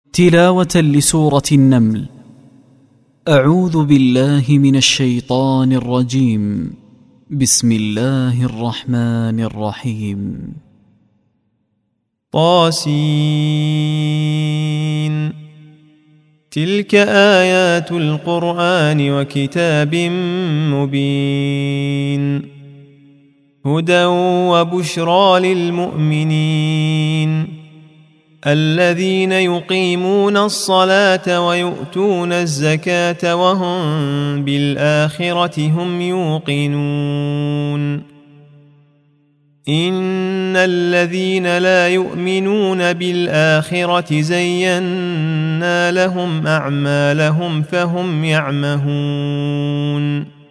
تلاوة لسورة النمل. أعوذ بالله من الشيطان الرجيم. بسم الله الرحمن الرحيم. طاسين. تلك آيات القرآن وكتاب مبين، هدى وبشرى للمؤمنين الذين يقيمون الصلاة ويؤتون الزكاة وهم بالآخرة هم يوقنون. إن الذين لا يؤمنون بالآخرة زينا لهم أعمالهم فهم يعمهون.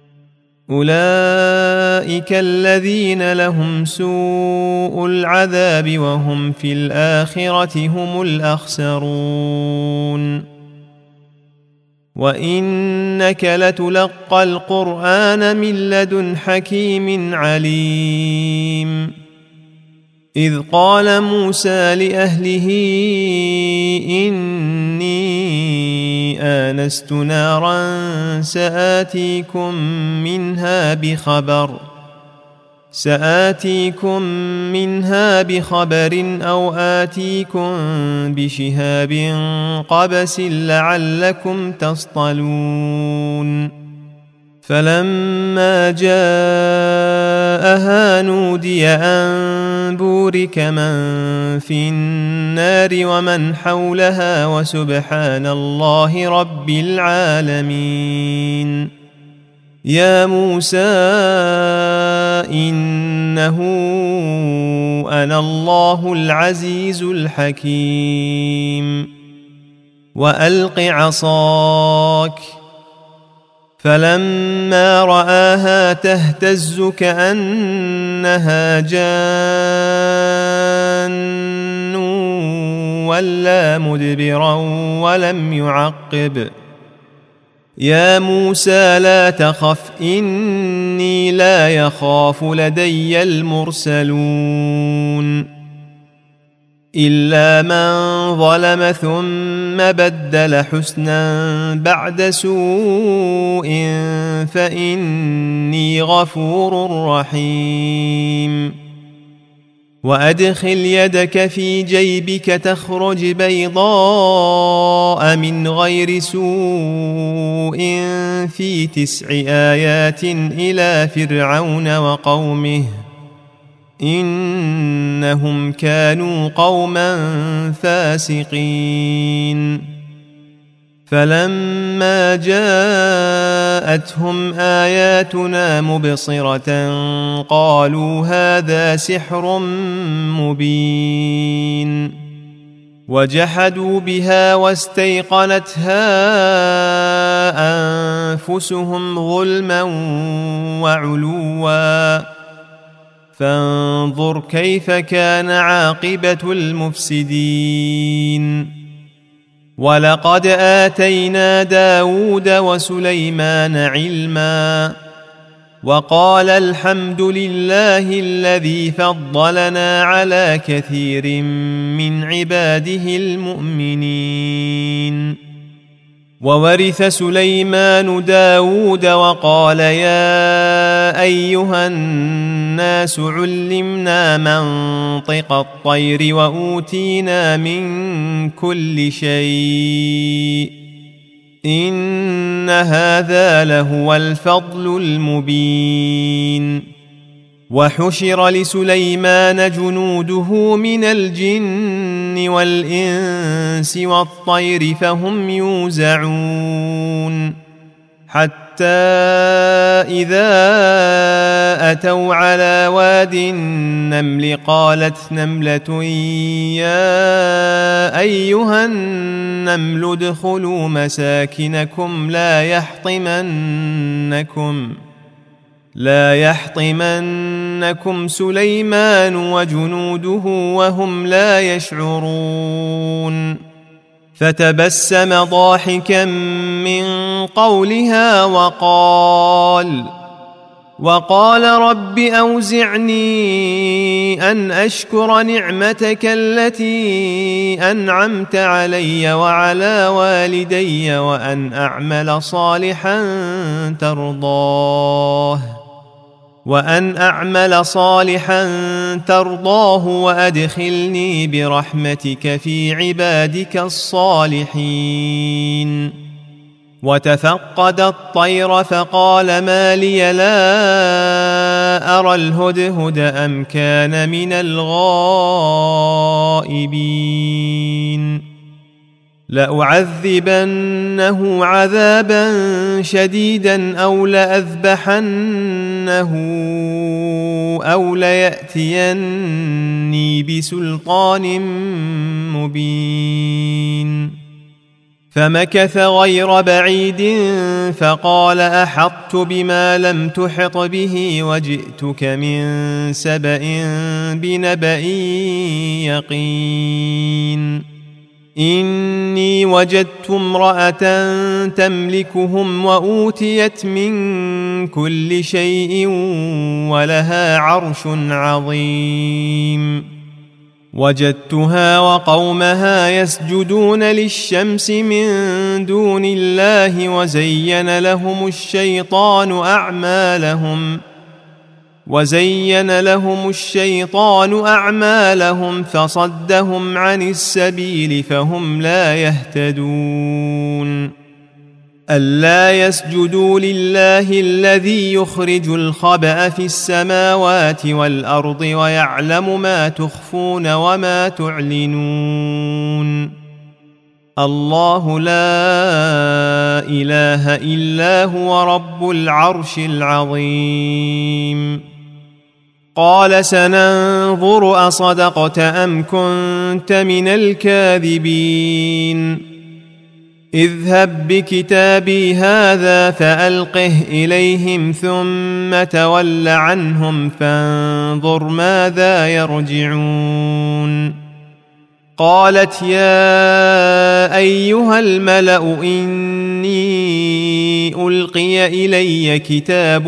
أولئك الذين لهم سوء العذاب وهم في الآخرة هم الأخسرون. وإنك لتلقى القرآن من لدن حكيم عليم. إذ قال موسى لأهله إني آنست نارا سآتيكم منها بخبر أو آتيكم بشهاب قبس لعلكم تصطلون. فلما جاءها نودي أن بورك من في النار ومن حولها وسبحان الله رب العالمين. يا موسى إنه أنا الله العزيز الحكيم. وألق عصاك. فلما رآها تهتز كأنها جان ولا مدبرا ولم يعقب. يا موسى لا تخف إني لا يخاف لدي المرسلون. إلا من ظلم ثم بدل حسنا بعد سوء فإني غفور رحيم. وأدخل يدك في جيبك تخرج بيضاء من غير سوء في 9 آيات إلى فرعون وقومه إنهم كانوا قوما فاسقين. فلما جاءتهم آياتنا مبصرة قالوا هذا سحر مبين. وجحدوا بها واستيقنتها أنفسهم ظلما وعلوا. فانظر كيف كان عاقبة المفسدين. ولقد آتينا داود وسليمان علما وقال الحمد لله الذي فضلنا على كثير من عباده المؤمنين. وورث سليمان داود وقال يا أيها الناس علمنا منطق الطير وأوتينا من كل شيء إن هذا لهو الفضل المبين. وحشر لسليمان جنوده من الجن والإنس والطير فهم يوزعون. حتى إذا أتوا على واد النمل قالت نملة يا أيها النمل ادخلوا مساكنكم لا يحطمنكم سليمان وجنوده وهم لا يشعرون. فتبسم ضاحكا من قولها وقال رب أوزعني أن أشكر نعمتك التي أنعمت علي وعلى والدي وأن أعمل صالحا ترضاه وأدخلني برحمتك في عبادك الصالحين. وتفقد الطير فقال ما لي لا أرى الهدهد أم كان من الغائبين لأعذبنه عذابا شديدا أو لأذبحنه أو ليأتيني بسلطان مبين. فمكث غير بعيد فقال أحطت بما لم تحط به وجئتك من سبأ بنبأ يقين. إني وجدت امرأة تملكهم وأوتيت من كل شيء ولها عرش عظيم. وجدتها وقومها يسجدون للشمس من دون الله وزين لهم الشيطان أعمالهم فصدهم عن السبيل فهم لا يهتدون. ألا يسجدوا لله الذي يخرج الخبأ في السماوات والأرض ويعلم ما تخفون وما تعلنون. الله لا إله إلا هو رب العرش العظيم. قال سننظر أصدقت أم كنت من الكاذبين. اذهب بكتابي هذا فألقه إليهم ثم تول عنهم فانظر ماذا يرجعون. قالت يا أيها الملأ إني ألقي إلي كتاب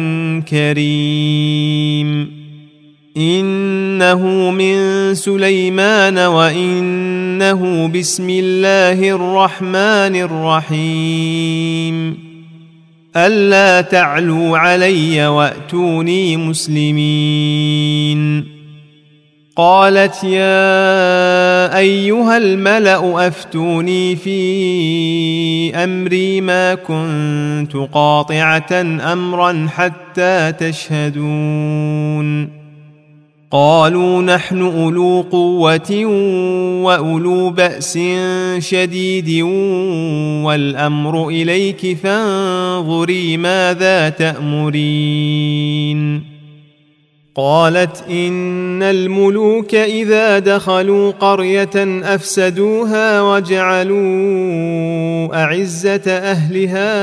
كريم إنه من سليمان وإنه بسم الله الرحمن الرحيم ألا تعلوا علي وأتوني مسلمين. قالت يا أيها الملأ أفتوني في أمري ما كنت قاطعة أمرا حتى تشهدون. قالوا نحن أولو قوة وأولو بأس شديد والأمر إليك فانظري ماذا تأمرين. قالت إن الملوك إذا دخلوا قرية أفسدوها وجعلوا أعزة أهلها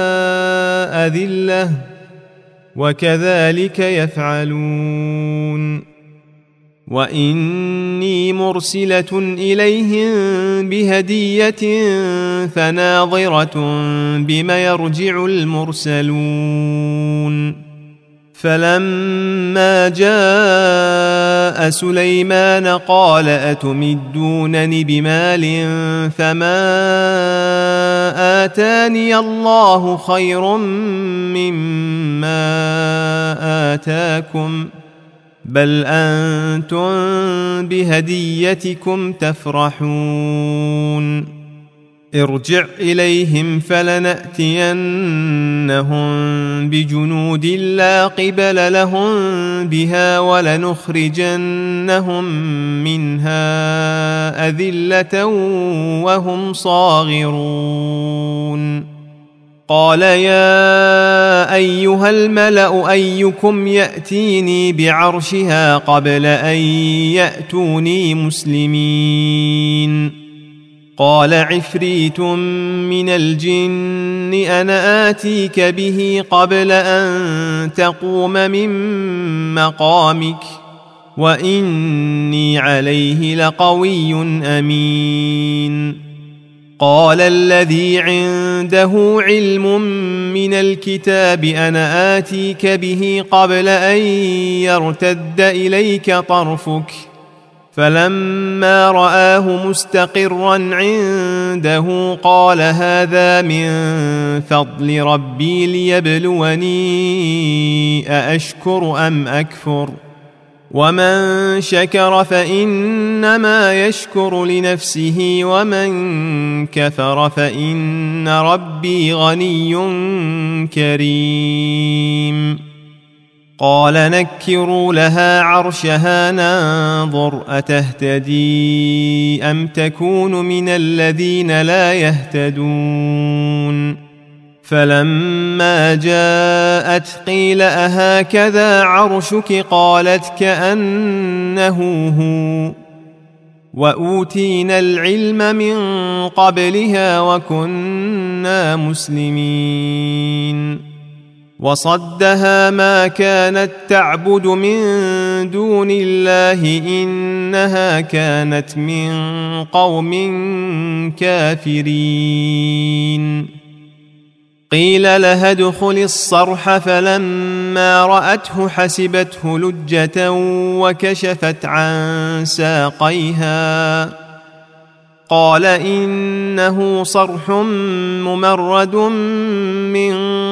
أذلة وكذلك يفعلون. وإني مرسلة إليهم بهدية فناظرة بما يرجع المرسلون. فلما جاء سليمان قال أتمدونني بمال فما آتاني الله خير مما آتاكم بل أنتم بهديتكم تفرحون. ارجع إليهم فلنأتينهم بجنود لا قبل لهم بها ولنخرجنهم منها أذلة وهم صاغرون. قال يا أيها الملأ أيكم يأتيني بعرشها قبل أن يأتوني مسلمين. قال عفريت من الجن أنا آتيك به قبل أن تقوم من مقامك وإني عليه لقوي أمين. قال الذي عنده علم من الكتاب أنا آتيك به قبل أن يرتد إليك طرفك فلما رآه مستقرا عنده قال هذا من فضل ربي ليبلوني أأشكر أم أكفر ومن شكر فإنما يشكر لنفسه ومن كفر فإن ربي غني كريم قال نكروا لها عرشها ننظر أتهتدي أم تكون من الذين لا يهتدون فلما جاءت قيل أهكذا عرشك قالت كأنه هو وأوتينا العلم من قبلها وكنا مسلمين وصدها ما كانت تعبد من دون الله إنها كانت من قوم كافرين قيل لها ادخل الصرح فلما رأته حسبته لجة وكشفت عن ساقيها قال إنه صرح ممرد من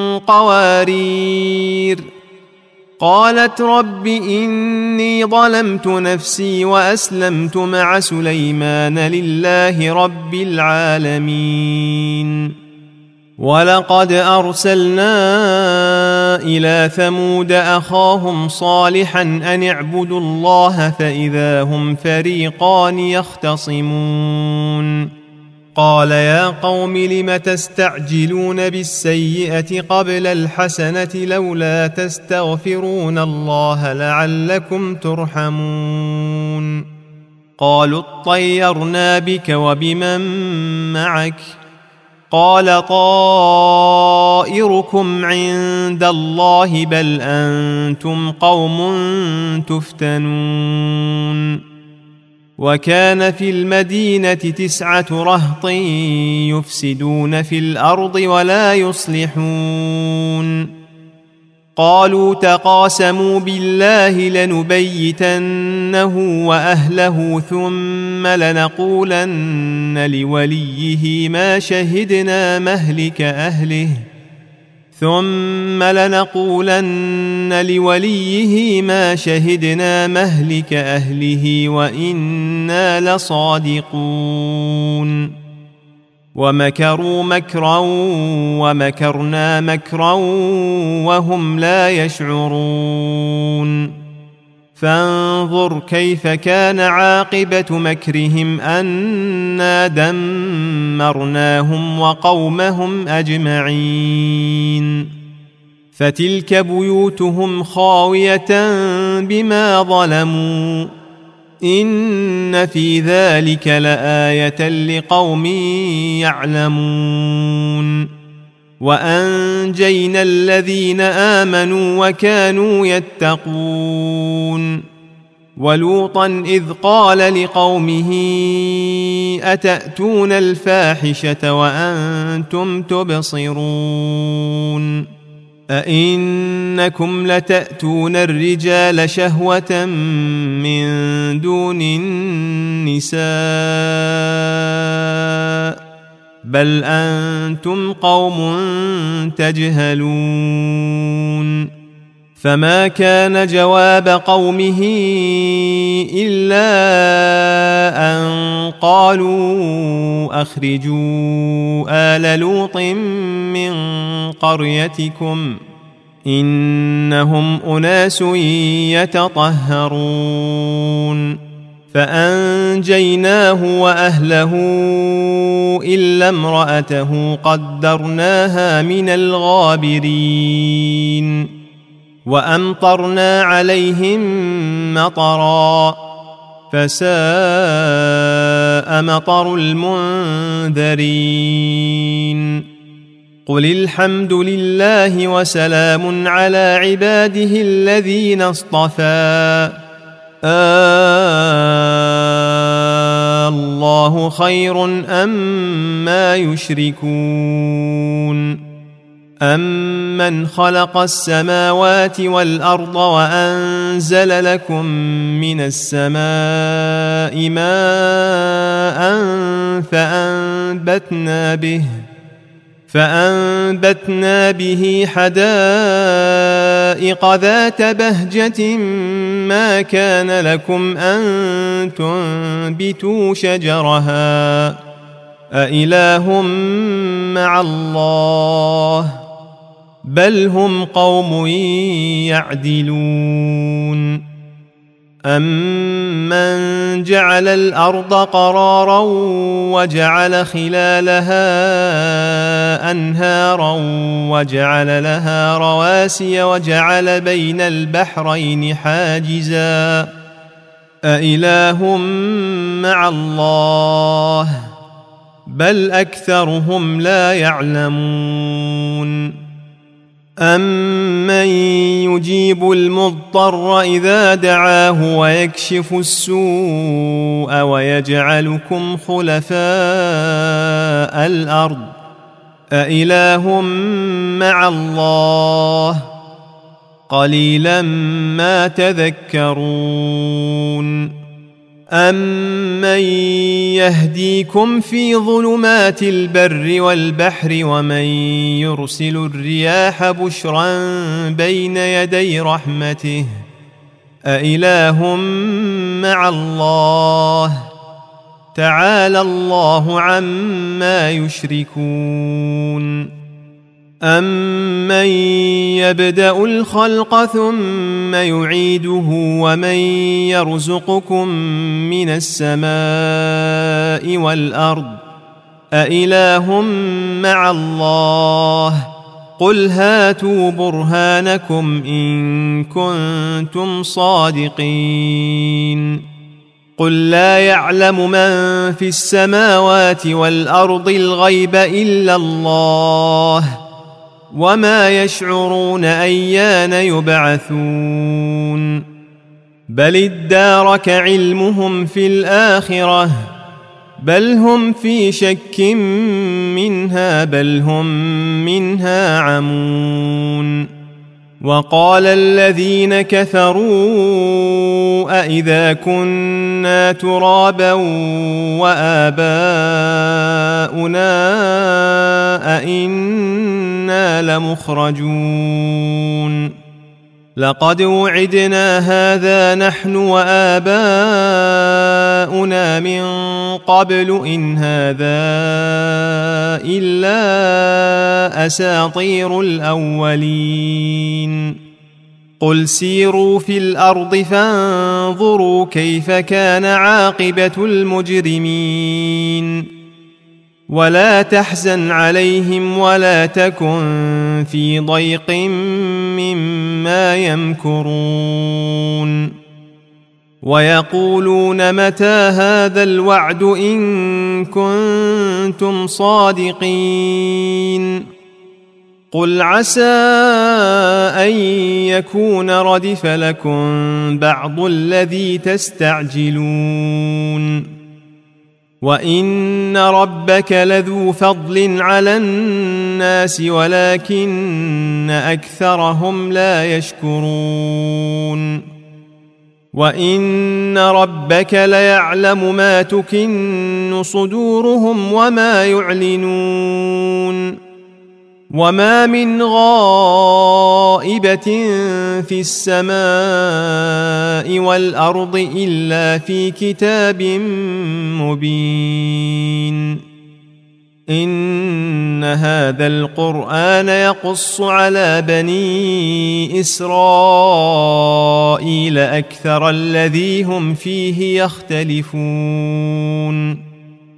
قوارير قالت رب إني ظلمت نفسي وأسلمت مع سليمان لله رب العالمين ولقد أرسلنا إلى ثمود أخاهم صالحا أن اعبدوا الله فإذا هم فريقان يختصمون قال يا قوم لم تستعجلون بالسيئة قبل الحسنة لولا تستغفرون الله لعلكم ترحمون قالوا اطيرنا بك وبمن معك قال طائركم عند الله بل أنتم قوم تفتنون وكان في المدينة 9 رهط يفسدون في الأرض ولا يصلحون قالوا تقاسموا بالله لنبيتنه وأهله ثم لنقولن لوليه ما شهدنا مهلك أهله وإنا لصادقون ومكروا مكرا ومكرنا مكرا وهم لا يشعرون فانظر كيف كان عاقبة مكرهم أنا دمرناهم وقومهم أجمعين فتلك بيوتهم خاوية بما ظلموا إن في ذلك لآية لقوم يعلمون وأنجينا الذين آمنوا وكانوا يتقون ولوطا إذ قال لقومه أتأتون الفاحشة وأنتم تبصرون أئنكم لتأتون الرجال شهوة من دون النساء بل أنتم قوم تجهلون فما كان جواب قومه إلا أن قالوا أخرجوا آل لوط من قريتكم إنهم أناس يتطهرون فأنجيناه وأهله إلا امرأته قدرناها من الغابرين وأمطرنا عليهم مطرا فساء مطر المنذرين قل الحمد لله وسلام على عباده الذين اصطفى الله خير أما يشركون أمن خلق السماوات والأرض وأنزل لكم من السماء ماء فأنبتنا به حدائق ذات بهجة ما كان لكم أن تنبتوا شجرها أإله مع الله بل هم قوم يعدلون أمن جعل الأرض قرارا وجعل خلالها أنهارا وجعل لها رواسي وجعل بين البحرين حاجزا أإله مع الله بل أكثرهم لا يعلمون أمن يجيب المضطر إذا دعاه ويكشف السوء ويجعلكم خلفاء الأرض أإله مع الله قليلا ما تذكرون أمن يهديكم في ظلمات البر والبحر ومن يرسل الرياح بشرا بين يدي رحمته أإله مع الله تعالى الله عما يشركون أمن يبدأ الخلق ثم يعيده ومن يرزقكم من السماء والأرض أإله مع الله قل هاتوا برهانكم إن كنتم صادقين قل لا يعلم من في السماوات والأرض الغيب إلا الله وما يشعرون أيان يبعثون بل ادارك علمهم في الآخرة بل هم في شك منها بل هم منها عمون وقال الذين كفروا أإذا كنا ترابا وآباؤنا أئنا لمخرجون لقد وعدنا هذا نحن وآباؤنا من قبل إن هذا إلا أساطير الأولين قل سيروا في الأرض فانظروا كيف كان عاقبة المجرمين ولا تحزن عليهم ولا تكن في ضيق مما يمكرون ويقولون متى هذا الوعد إن كنتم صادقين قل عسى أن يكون ردف لكم بعض الذي تستعجلون وإن ربك لذو فضل على الناس ولكن أكثرهم لا يشكرون وإن ربك ليعلم ما تكن صدورهم وما يعلنون وما من غائبة في السماء والأرض إلا في كتاب مبين إن هذا القرآن يقص على بني إسرائيل أكثر الذي هم فيه يختلفون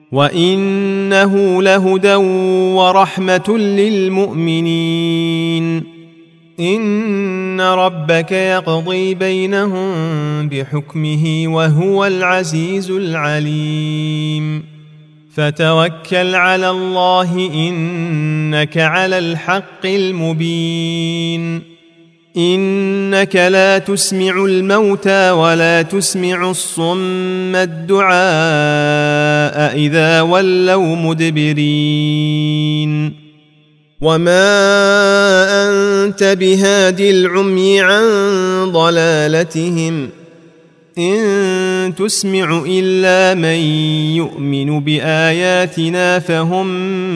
وإنه لهدى ورحمة للمؤمنين إن ربك يقضي بينهم بحكمه وهو العزيز العليم فتوكل على الله إنك على الحق المبين إنك لا تسمع الموتى ولا تسمع الصم الدعاء إذا ولوا مدبرين وما أنت بهاد العمي عن ضلالتهم إن تسمع إلا من يؤمن بآياتنا فهم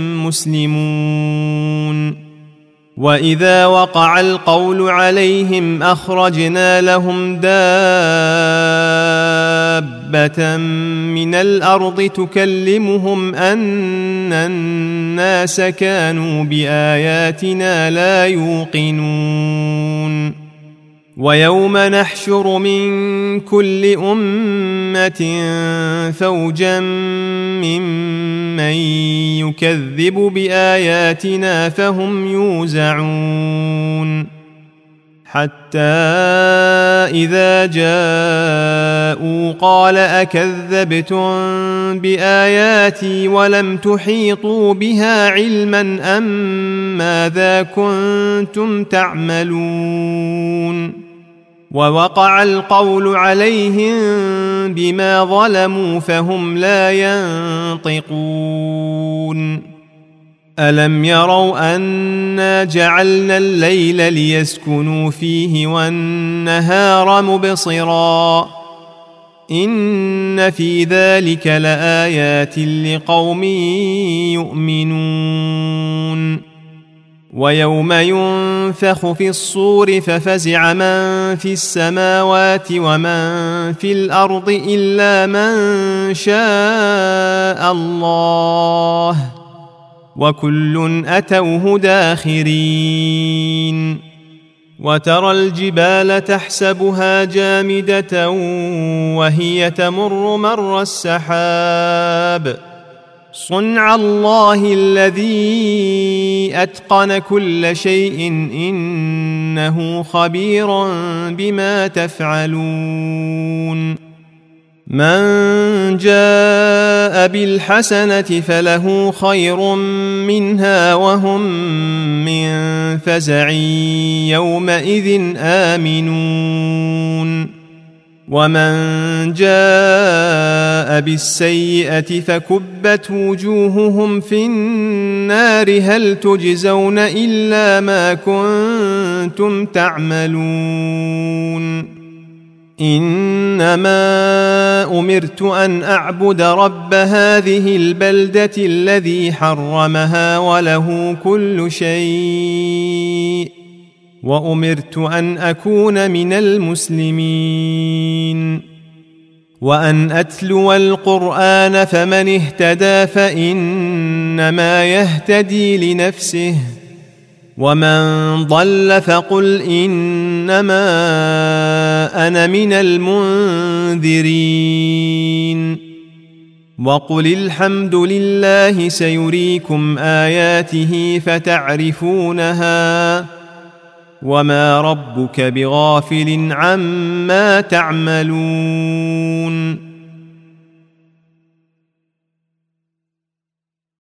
مسلمون وإذا وقع القول عليهم أخرجنا لهم دابة من الأرض تكلمهم أن الناس كانوا بآياتنا لا يوقنون ويوم نحشر من كل أمة فوجا ممن يكذب بآياتنا فهم يوزعون حتى إذا جاءوا قال أكذبتم بآياتي ولم تحيطوا بها علما أم ماذا كنتم تعملون ووقع القول عليهم بما ظلموا فهم لا ينطقون ألم يروا أنا جعلنا الليل ليسكنوا فيه والنهار مبصرا إن في ذلك لآيات لقوم يؤمنون ويوم ينفخ في الصور ففزع من في السماوات ومن في الأرض إلا من شاء الله وكل أتوه داخرين وترى الجبال تحسبها جامدة وهي تمر مر السحاب صنع الله الذي أتقن كل شيء إنه خبير بما تفعلون من جاء بالحسنة فله خير منها وهم من فزع يومئذ آمنون ومن جاء بالسيئة فكبت وجوههم في النار هل تجزون إلا ما كنتم تعملون إنما أمرت أن أعبد رب هذه البلدة الذي حرمها وله كل شيء وأمرت أن أكون من المسلمين وأن أتلو القرآن فمن اهتدى فإنما يهتدي لنفسه ومن ضل فقل إنما أنا من المنذرين وقل الحمد لله سيريكم آياته فتعرفونها وما ربك بغافل عما تعملون